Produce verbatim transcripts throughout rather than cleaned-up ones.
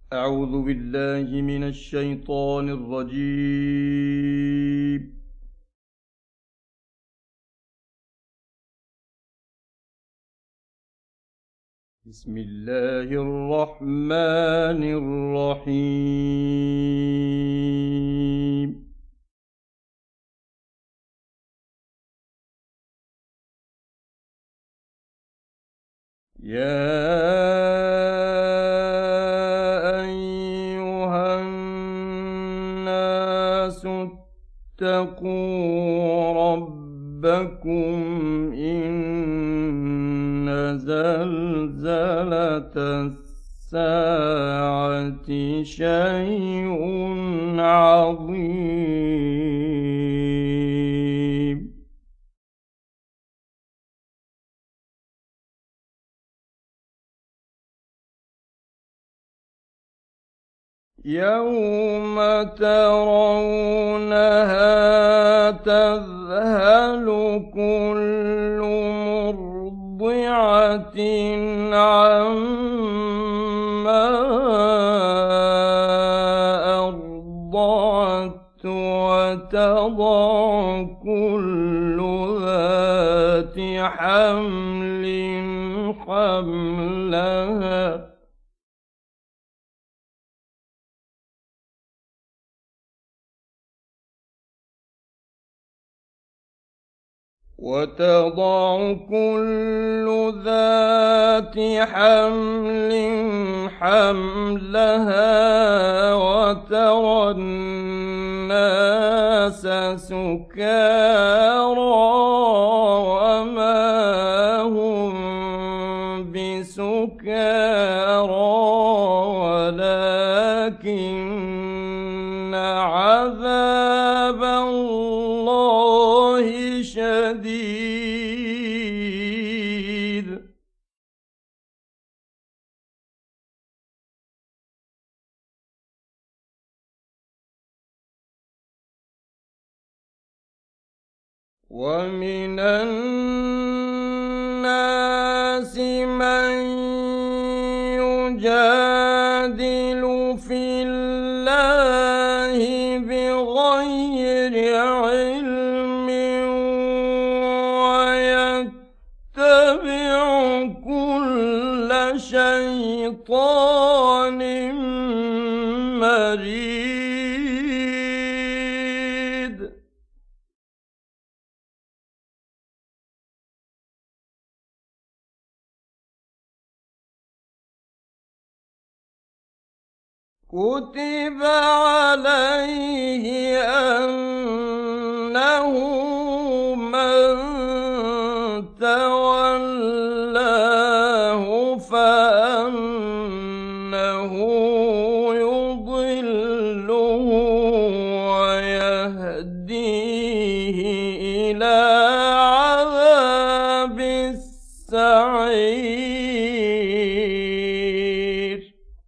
أعوذ بالله من الشيطان الرجيم. بسم الله الرحمن الرحيم. يا أيها الناس اتقوا ربكم إن زلزلة الساعة شيء عظيم. يوم ترونها تذهل كل مرضعة عما أرضعت وتضع كل ذات حمل حملها وتضع كل ذات حمل حملها وترى الناس سكارى وما هم بسكارى ولكن عذاب الله شديد. ومن الناس من يجادل في الله بغير علم ويتبع كل شيطان مريد. كتب عليه أنه من تولاه فأنه يضله ويهديه إلى عذاب السعير.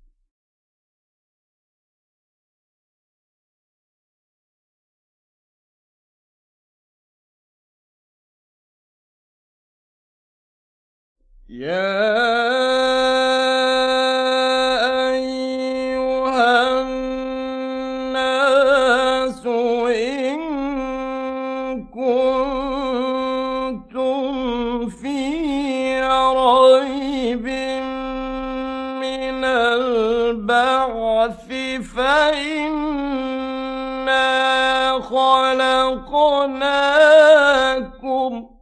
يا أيها الناس إن كنتم في ريب من البعث فإنا خلقناكم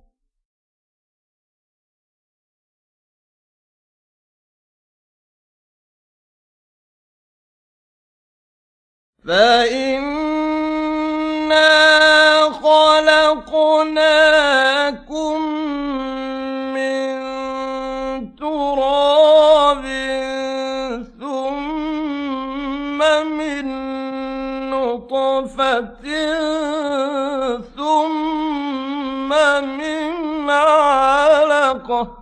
فإنا خلقناكم من تراب ثم من نطفة ثم من علقة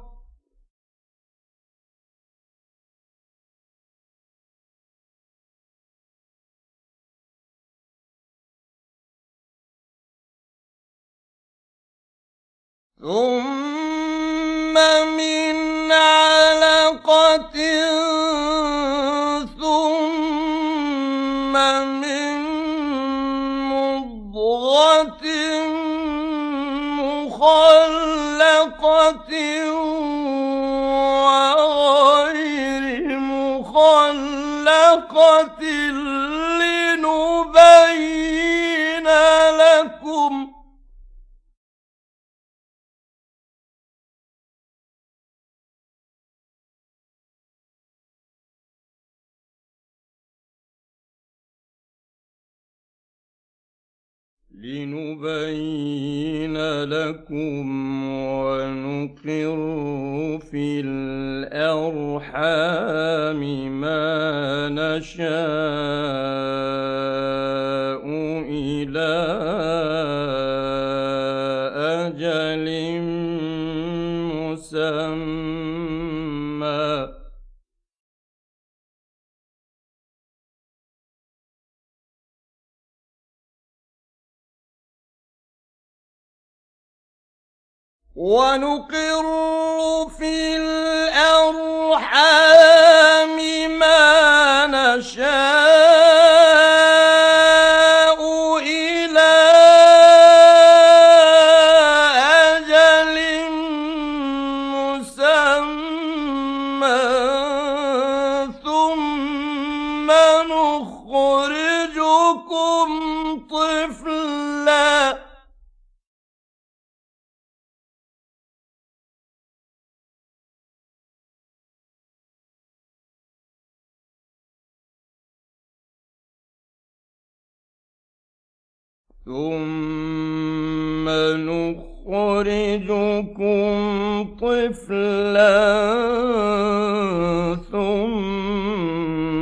ثم من علقة ثم مخلقة لنبين لكم لنبين لكم ونقر في الأرحام ما نشاء إلى أجل مسمى ونقر في الأرحام ما نشاء إلى أجل مسمى ثم نخرجكم طفلا ثم نخرجكم طفلا ثم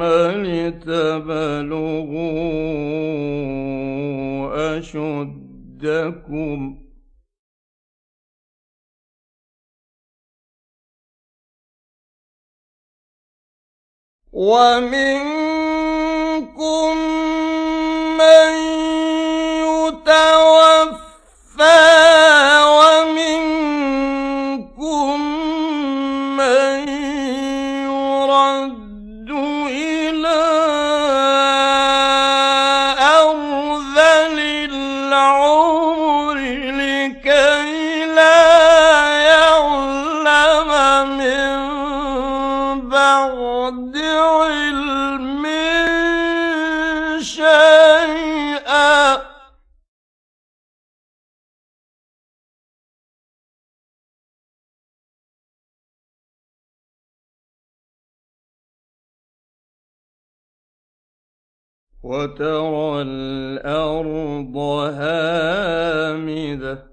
لتبلغوا أشدكم ومنكم من يتوفى ومنكم من يرد إلى أرذل العمر لكي لا يعلم من بعد علم شيئا وترى الأرض هامدة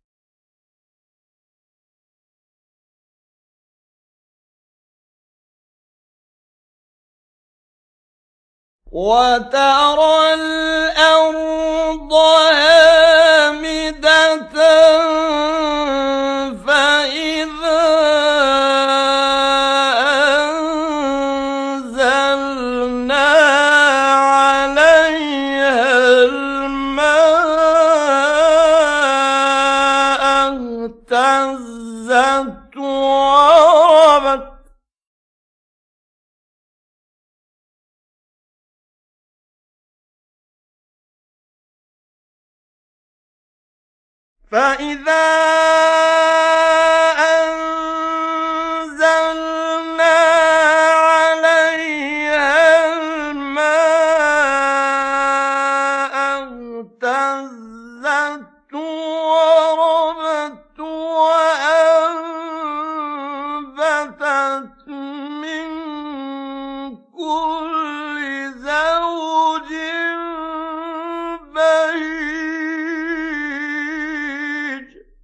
وترى الأرض هامدة فإذا أنزلنا عليها الماء اهتزت وربت فإذا أنزلنا عليها الماء اهتزت وربت وأنبتت من كل زوج بهيج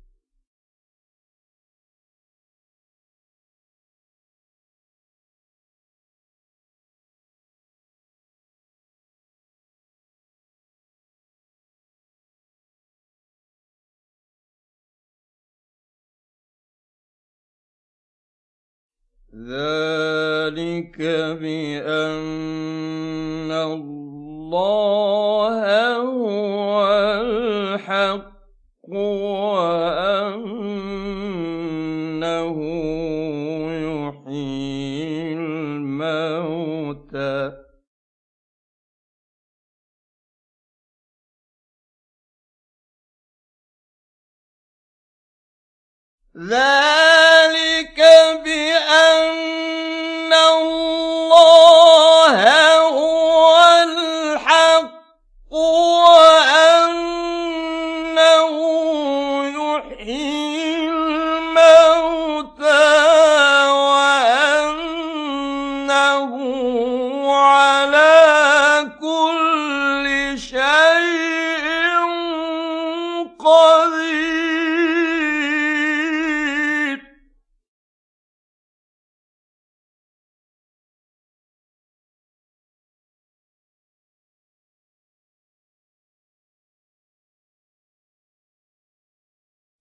ذلك بأن الله هو الحق وأنه يحيي الموتى ذلك بأن الله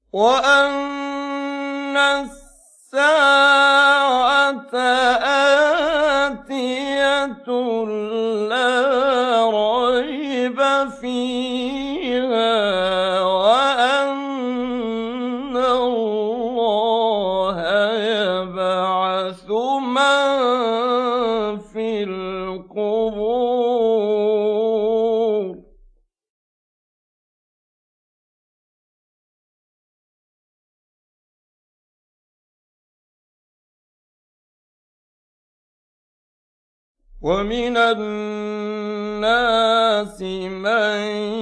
وأن الساعة آتية لا ريب فيها وأن الله يبعث من في القبور. ومن الناس من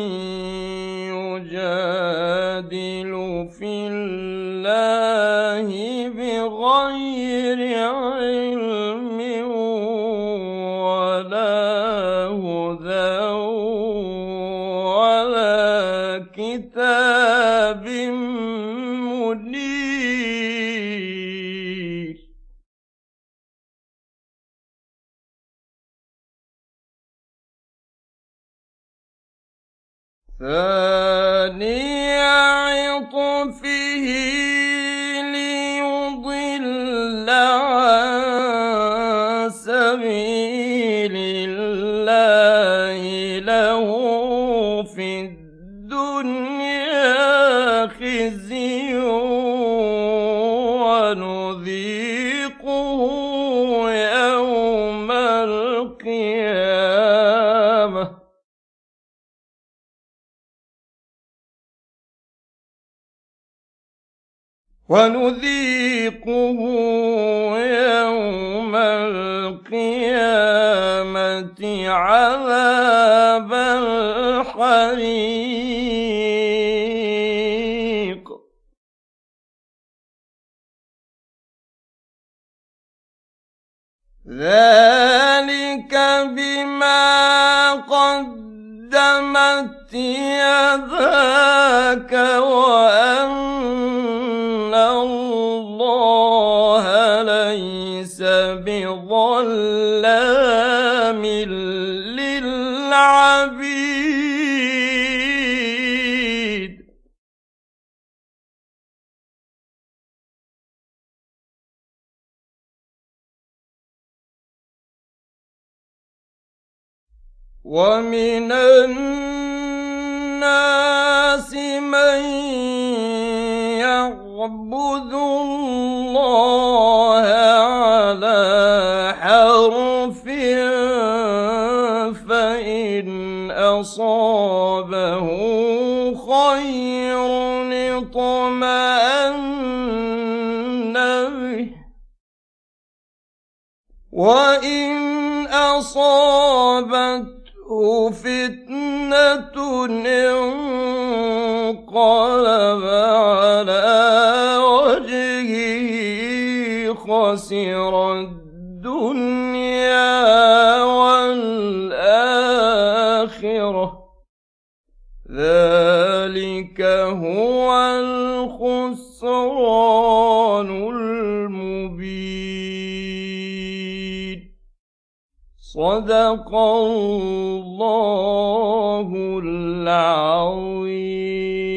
يجادل في الله بغير علم ولا هدى ولا كتاب منير. ثاني عطفه ليضل عن سبيل الله له في الدنيا خزي ونذيقه يوم القيامة ونذيقه يوم القيامة عذاب الحريق. ذلك بما قدمت يداك وأن الله ليس بظلام للعبيد. ومن الناس من يعبد الله على حرف فإن أصابه خير اطمأن به وإن أصابته فتنة انقلب على وجهه خسر الدنيا والآخرة. ذلك هو الخسران المبين. صدق الله العظيم.